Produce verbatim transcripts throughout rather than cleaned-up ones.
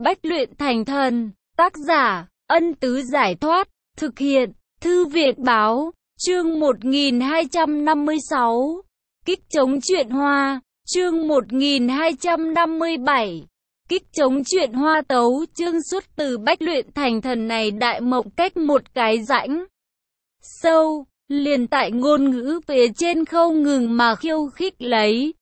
Bách luyện thành thần, tác giả, Ân Tứ Giải Thoát, thực hiện, Thư Viện Báo, chương một nghìn hai trăm năm mươi sáu, Kích chống truyện hoa, chương một nghìn hai trăm năm mươi bảy, Kích chống truyện hoa tấu, chương xuất từ Bách luyện thành thần này Đại Mộng cách một cái rãnh sâu, liền tại ngôn ngữ phía trên không ngừng mà khiêu khích lấy.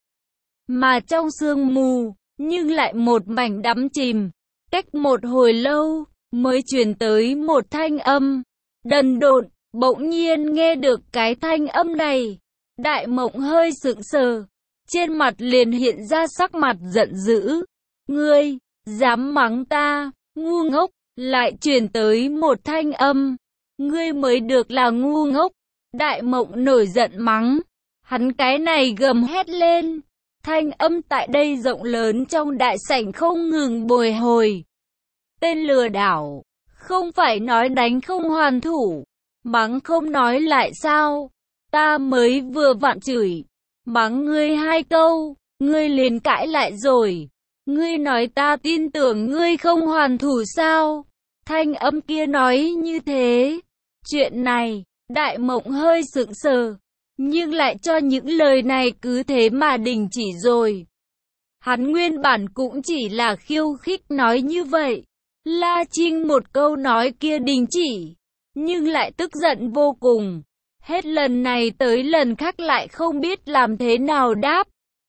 Mà trong sương mù, nhưng lại một mảnh đắm chìm, cách một hồi lâu, mới truyền tới một thanh âm, đần độn, bỗng nhiên nghe được cái thanh âm này. Đại Mộng hơi sững sờ, trên mặt liền hiện ra sắc mặt giận dữ. Ngươi, dám mắng ta, ngu ngốc, lại truyền tới một thanh âm. Ngươi mới được là ngu ngốc. Đại Mộng nổi giận mắng, hắn cái này gầm hét lên. Thanh âm tại đây rộng lớn trong đại sảnh không ngừng bồi hồi. Tên lừa đảo, không phải nói đánh không hoàn thủ, mắng không nói lại sao? Ta mới vừa vặn chửi, mắng ngươi hai câu, ngươi liền cãi lại rồi. Ngươi nói ta tin tưởng ngươi không hoàn thủ sao? Thanh âm kia nói như thế. Chuyện này, Đại Mộng hơi sững sờ, nhưng lại cho những lời này cứ thế mà đình chỉ rồi. Hắn nguyên bản cũng chỉ là khiêu khích nói như vậy. La Trinh một câu nói kia đình chỉ, nhưng lại tức giận vô cùng. Hết lần này tới lần khác lại không biết làm thế nào đáp.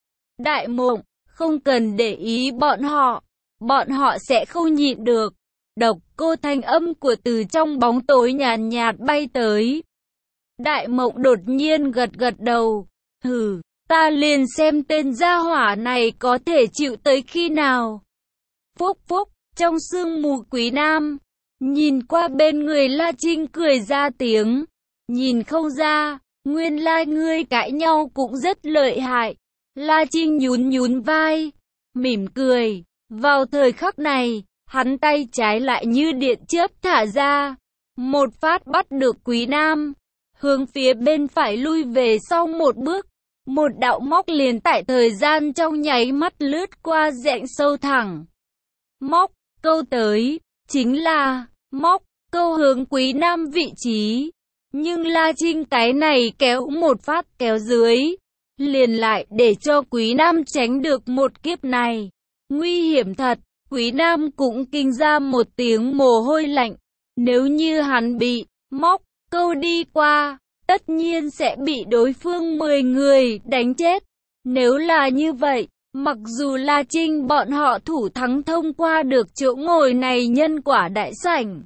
Đại Mộng, không cần để ý bọn họ, bọn họ sẽ không nhịn được. Độc cô thanh âm của từ trong bóng tối nhàn nhạt bay tới. Đại Mộng đột nhiên gật gật đầu. Hừ, ta liền xem tên gia hỏa này có thể chịu tới khi nào. Phúc phúc, trong sương mù Quý Nam, nhìn qua bên người La Trinh cười ra tiếng. Nhìn không ra, nguyên lai ngươi cãi nhau cũng rất lợi hại. La Trinh nhún nhún vai, mỉm cười. Vào thời khắc này, hắn tay trái lại như điện chớp thả ra. Một phát bắt được Quý Nam, hướng phía bên phải lui về sau một bước. Một đạo móc liền tại thời gian trong nháy mắt lướt qua rãnh sâu thẳng. Móc, câu tới, chính là, móc, câu hướng Quý Nam vị trí. Nhưng La Trinh cái này kéo một phát kéo dưới, liền lại để cho Quý Nam tránh được một kiếp này. Nguy hiểm thật, Quý Nam cũng kinh ra một tiếng mồ hôi lạnh. Nếu như hắn bị móc, câu đi qua, tất nhiên sẽ bị đối phương mười người đánh chết. Nếu là như vậy, mặc dù La Trinh bọn họ thủ thắng thông qua được chỗ ngồi này nhân quả đại sảnh,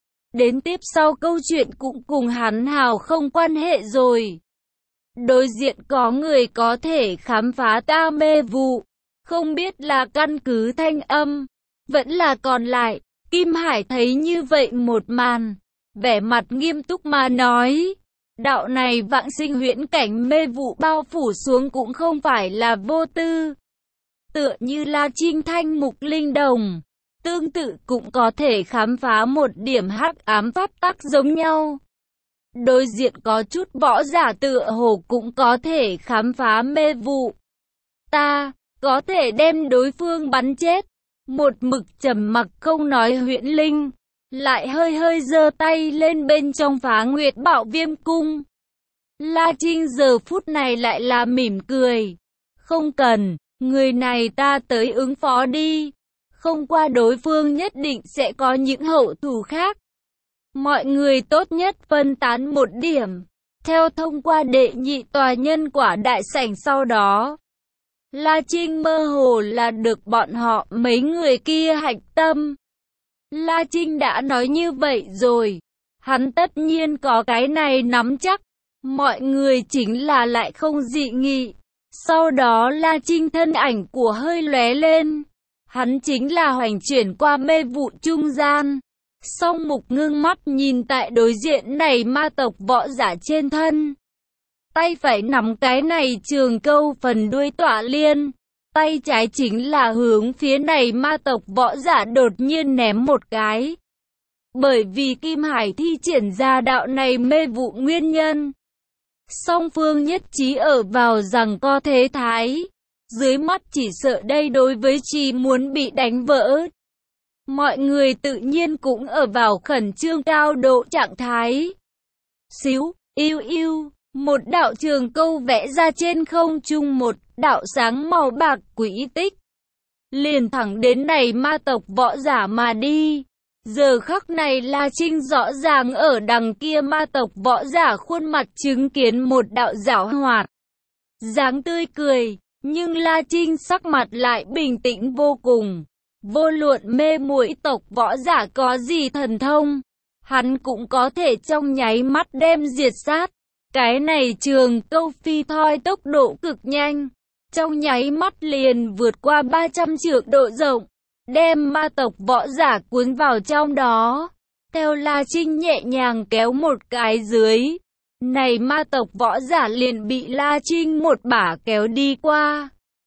đến tiếp sau câu chuyện cũng cùng hắn hào không quan hệ rồi. Đối diện có người có thể khám phá ta mê vụ, không biết là căn cứ thanh âm, vẫn là còn lại. Kim Hải thấy như vậy một màn, vẻ mặt nghiêm túc mà nói, đạo này vãng sinh huyễn cảnh mê vụ bao phủ xuống cũng không phải là vô tư. Tựa như La Trinh thanh mục linh đồng, tương tự cũng có thể khám phá một điểm hắc ám pháp tắc giống nhau. Đối diện có chút võ giả tựa hồ cũng có thể khám phá mê vụ. Ta có thể đem đối phương bắn chết. Một mực trầm mặc không nói Huyễn Linh, lại hơi hơi giơ tay lên bên trong Phá Nguyệt Bảo Viêm cung. La Trinh giờ phút này lại là mỉm cười. Không cần, người này ta tới ứng phó đi. Không qua đối phương nhất định sẽ có những hậu thủ khác. Mọi người tốt nhất phân tán một điểm, theo thông qua đệ nhị tòa nhân quả đại sảnh sau đó. La Trinh mơ hồ là được bọn họ mấy người kia hạch tâm. La Trinh đã nói như vậy rồi, hắn tất nhiên có cái này nắm chắc. Mọi người chính là lại không dị nghị. Sau đó La Trinh thân ảnh của hơi lóe lên, hắn chính là hoành chuyển qua mê vụ trung gian. Song mục ngưng mắt nhìn tại đối diện này ma tộc võ giả trên thân. Tay phải nắm cái này trường câu phần đuôi tỏa liên. Tay trái chính là hướng phía này ma tộc võ giả đột nhiên ném một cái. Bởi vì Kim Hải thi triển ra đạo này mê vụ nguyên nhân, song phương nhất trí ở vào rằng co thế thái. Dưới mắt chỉ sợ đây đối với chi muốn bị đánh vỡ. mọi người tự nhiên cũng ở vào khẩn trương cao độ trạng thái. Xíu, yêu yêu, một đạo trường câu vẽ ra trên không trung, một đạo sáng màu bạc quỹ tích. Liền thẳng đến này ma tộc võ giả mà đi. Giờ khắc này La Trinh rõ ràng ở đằng kia ma tộc võ giả khuôn mặt chứng kiến một đạo giảo hoạt, dáng tươi cười, nhưng La Trinh sắc mặt lại bình tĩnh vô cùng. Vô luận mê muội tộc võ giả có gì thần thông, hắn cũng có thể trong nháy mắt đem diệt sát. Cái này trường câu phi thoi tốc độ cực nhanh, trong nháy mắt liền vượt qua ba trăm trượng độ rộng, đem ma tộc võ giả cuốn vào trong đó. Theo La Trinh nhẹ nhàng kéo một cái dưới, này ma tộc võ giả liền bị La Trinh một bả kéo đi qua.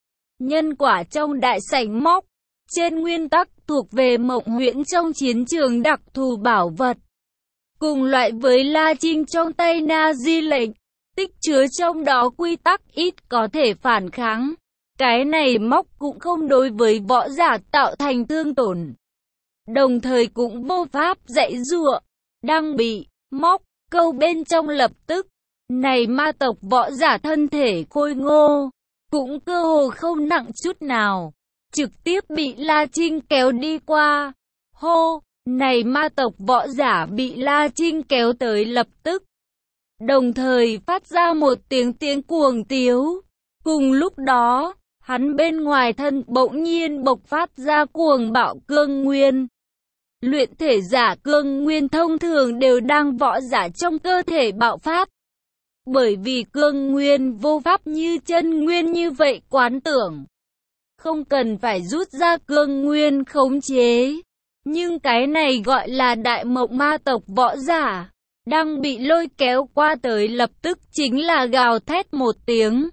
Nhân quả trong đại sảnh móc, trên nguyên tắc thuộc về Mộng Huyễn trong chiến trường đặc thù bảo vật. Cùng loại với La Trinh trong tay Na Di lệnh, tích chứa trong đó quy tắc ít có thể phản kháng. Cái này móc cũng không đối với võ giả tạo thành thương tổn, đồng thời cũng vô pháp dãy giụa. Đang bị móc câu bên trong lập tức, này ma tộc võ giả thân thể khôi ngô, cũng cơ hồ không nặng chút nào, trực tiếp bị La Trinh kéo đi qua. Hô, này ma tộc võ giả bị La Trinh kéo tới lập tức, đồng thời phát ra một tiếng tiếng cuồng tiếu. Cùng lúc đó, hắn bên ngoài thân bỗng nhiên bộc phát ra cuồng bạo cương nguyên. Luyện thể giả cương nguyên thông thường đều đang võ giả trong cơ thể bạo phát. Bởi vì cương nguyên vô pháp như chân nguyên như vậy quán tưởng, không cần phải rút ra cương nguyên khống chế. Nhưng cái này gọi là đại mộng ma tộc võ giả, đang bị lôi kéo qua tới lập tức chính là gào thét một tiếng.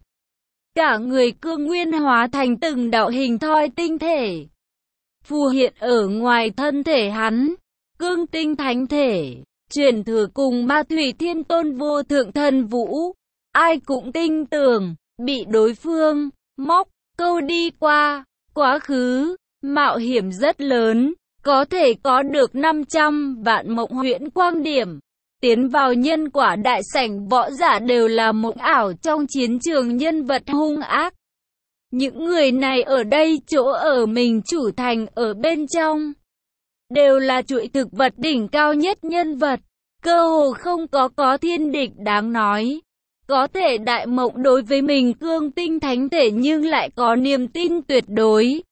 Cả người cương nguyên hóa thành từng đạo hình thoi tinh thể, phù hiện ở ngoài thân thể hắn. Cương tinh thánh thể, truyền thừa cùng ma thủy thiên tôn vô thượng thần vũ. Ai cũng tin tưởng, bị đối phương móc câu đi qua. Quá khứ, mạo hiểm rất lớn, có thể có được năm trăm vạn mộng huyễn quang điểm. Tiến vào nhân quả đại sảnh võ giả đều là mộng ảo trong chiến trường nhân vật hung ác. Những người này ở đây chỗ ở mình chủ thành ở bên trong, đều là chuỗi thực vật đỉnh cao nhất nhân vật, cơ hồ không có có thiên địch đáng nói. Có thể đại mộng đối với mình cương tinh thánh thể nhưng lại có niềm tin tuyệt đối.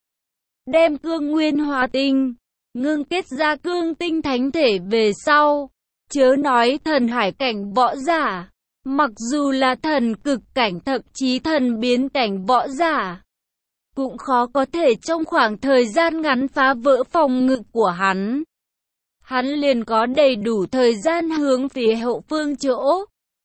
Đem cương nguyên hóa tinh, ngưng kết ra cương tinh thánh thể về sau, chớ nói thần hải cảnh võ giả, mặc dù là thần cực cảnh thậm chí thần biến cảnh võ giả, cũng khó có thể trong khoảng thời gian ngắn phá vỡ phòng ngự của hắn. Hắn liền có đầy đủ thời gian hướng phía hậu phương chỗ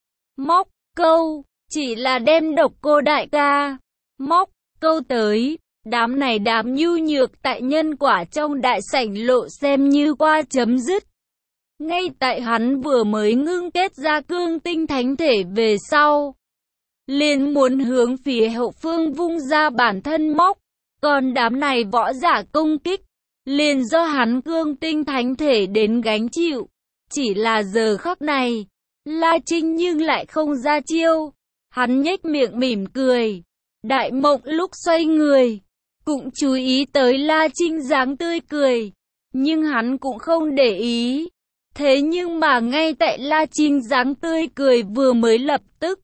móc câu, chỉ là đem độc cô đại ca móc câu tới. Đám này đám nhu nhược tại nhân quả trong đại sảnh lộ xem như qua chấm dứt. Ngay tại hắn vừa mới ngưng kết ra cương tinh thánh thể về sau, liền muốn hướng phía hậu phương vung ra bản thân móc. Còn đám này võ giả công kích, liền do hắn cương tinh thánh thể đến gánh chịu. Chỉ là giờ khắc này, La Trinh nhưng lại không ra chiêu. Hắn nhếch miệng mỉm cười. Đại mộng lúc xoay người, cũng chú ý tới La Trinh dáng tươi cười, nhưng hắn cũng không để ý. Thế nhưng mà ngay tại La Trinh dáng tươi cười vừa mới lập tức,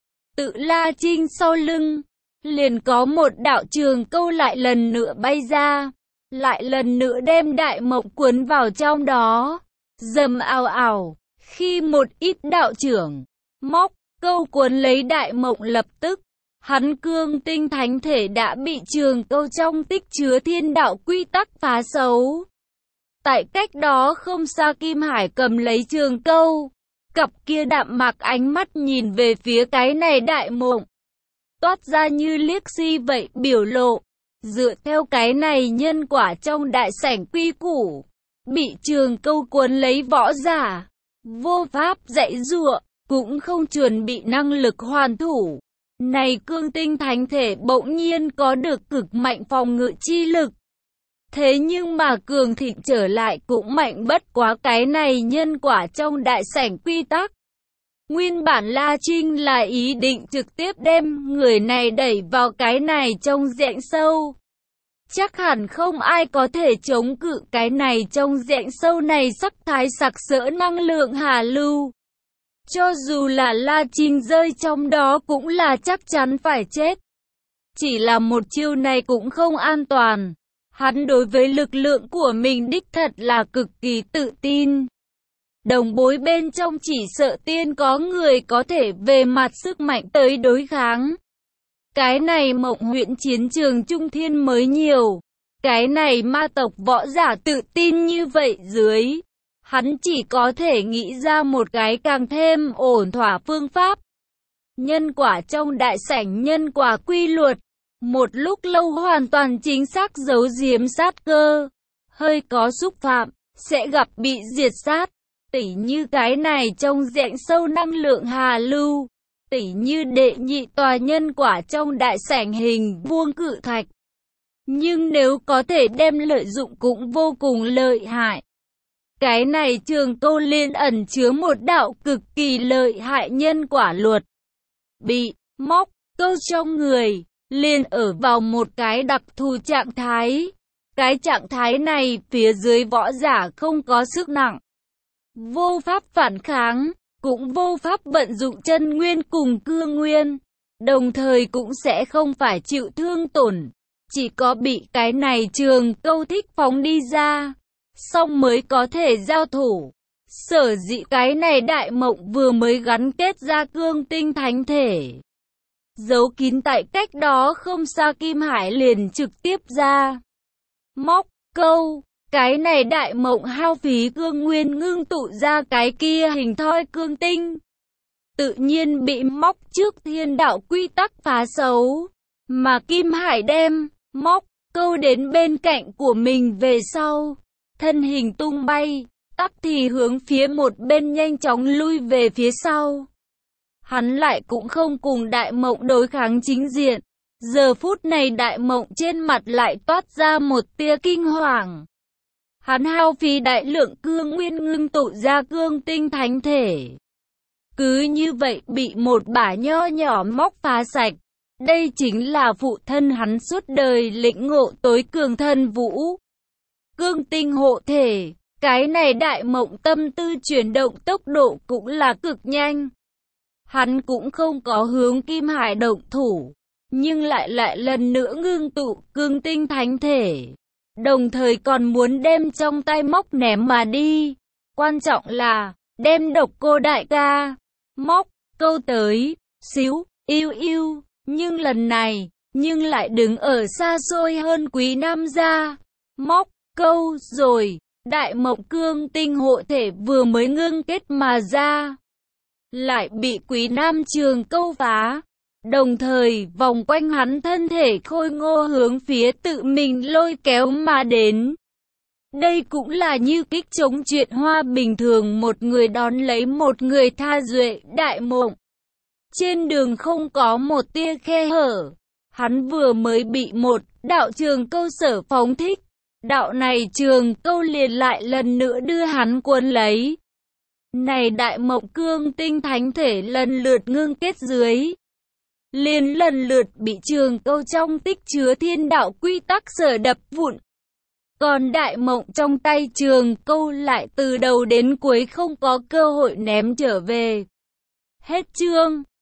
tự La Trinh sau lưng, liền có một đạo trường câu lại lần nữa bay ra, lại lần nữa đem đại mộng cuốn vào trong đó. Dầm ào ào, khi một ít đạo trưởng móc câu cuốn lấy đại mộng lập tức, hắn cương tinh thánh thể đã bị trường câu trong tích chứa thiên đạo quy tắc phá xấu. Tại cách đó không xa Kim Hải cầm lấy trường câu, cặp kia đạm mạc ánh mắt nhìn về phía cái này đại mộng, toát ra như liếc si vậy biểu lộ. Dựa theo cái này nhân quả trong đại sảnh quy củ, bị trường câu cuốn lấy võ giả, vô pháp dãy giụa, cũng không chuẩn bị năng lực hoàn thủ. Này cương tinh thánh thể bỗng nhiên có được cực mạnh phòng ngự chi lực. Thế nhưng mà cường thịnh trở lại cũng mạnh bất quá cái này nhân quả trong đại sảnh quy tắc. Nguyên bản La Trinh là ý định trực tiếp đem người này đẩy vào cái này trong rãnh sâu. Chắc hẳn không ai có thể chống cự cái này trong rãnh sâu này sắc thái sặc sỡ năng lượng hà lưu. Cho dù là La Trinh rơi trong đó cũng là chắc chắn phải chết. Chỉ là một chiêu này cũng không an toàn. Hắn đối với lực lượng của mình đích thật là cực kỳ tự tin. Đồng bối bên trong chỉ sợ tiên có người có thể về mặt sức mạnh tới đối kháng. Cái này Mộng huyện chiến trường Trung Thiên mới nhiều. Cái này ma tộc võ giả tự tin như vậy dưới. Hắn chỉ có thể nghĩ ra một cái càng thêm ổn thỏa phương pháp. Nhân quả trong đại sảnh nhân quả quy luật. Một lúc lâu hoàn toàn chính xác giấu giếm sát cơ. Hơi có xúc phạm, sẽ gặp bị diệt sát. Tỉ như cái này trong rãnh sâu năng lượng hà lưu. Tỉ như đệ nhị tòa nhân quả trong đại sảnh hình vuông cự thạch. Nhưng nếu có thể đem lợi dụng cũng vô cùng lợi hại. Cái này trường câu liên ẩn chứa một đạo cực kỳ lợi hại nhân quả luật. Bị móc câu trong người, liền ở vào một cái đặc thù trạng thái. Cái trạng thái này phía dưới võ giả không có sức nặng. Vô pháp phản kháng, cũng vô pháp vận dụng chân nguyên cùng cương nguyên. Đồng thời cũng sẽ không phải chịu thương tổn. Chỉ có bị cái này trường câu thích phóng đi ra. Xong mới có thể giao thủ. Sở dĩ cái này đại mộng vừa mới gắn kết ra cương tinh thánh thể. Giấu kín tại cách đó không xa Kim Hải liền trực tiếp ra. Móc câu. Cái này đại mộng hao phí cương nguyên ngưng tụ ra cái kia hình thoi cương tinh. Tự nhiên bị móc trước thiên đạo quy tắc phá xấu. Mà Kim Hải đem móc câu đến bên cạnh của mình về sau. Thân hình tung bay, tắc thì hướng phía một bên nhanh chóng lui về phía sau. Hắn lại cũng không cùng đại mộng đối kháng chính diện. Giờ phút này đại mộng trên mặt lại toát ra một tia kinh hoàng. Hắn hao phí đại lượng cương nguyên ngưng tụ ra cương tinh thánh thể. Cứ như vậy bị một bả nho nhỏ móc phá sạch. Đây chính là phụ thân hắn suốt đời lĩnh ngộ tối cường thân vũ. Cương tinh hộ thể, cái này đại mộng tâm tư chuyển động tốc độ cũng là cực nhanh. Hắn cũng không có hướng Kim Hải động thủ, nhưng lại lại lần nữa ngưng tụ cương tinh thánh thể. Đồng thời còn muốn đem trong tay móc ném mà đi. Quan trọng là, đem độc cô đại ca, móc, câu tới, xíu, yêu yêu. Nhưng lần này, nhưng lại đứng ở xa xôi hơn Quý Nam gia. Móc, câu, rồi, đại mộng cương tinh hộ thể vừa mới ngưng kết mà ra. Lại bị Quý Nam trường câu phá. Đồng thời, vòng quanh hắn thân thể khôi ngô hướng phía tự mình lôi kéo mà đến. Đây cũng là như kích chống chuyện hoa bình thường một người đón lấy một người tha duệ đại mộng. Trên đường không có một tia khe hở. Hắn vừa mới bị một đạo trường câu sở phóng thích. Đạo này trường câu liền lại lần nữa đưa hắn cuốn lấy. Này đại mộng cương tinh thánh thể lần lượt ngưng kết dưới. Liền lần lượt bị trường câu trong tích chứa thiên đạo quy tắc sở đập vụn. Còn đại mộng trong tay trường câu lại từ đầu đến cuối không có cơ hội ném trở về. Hết chương.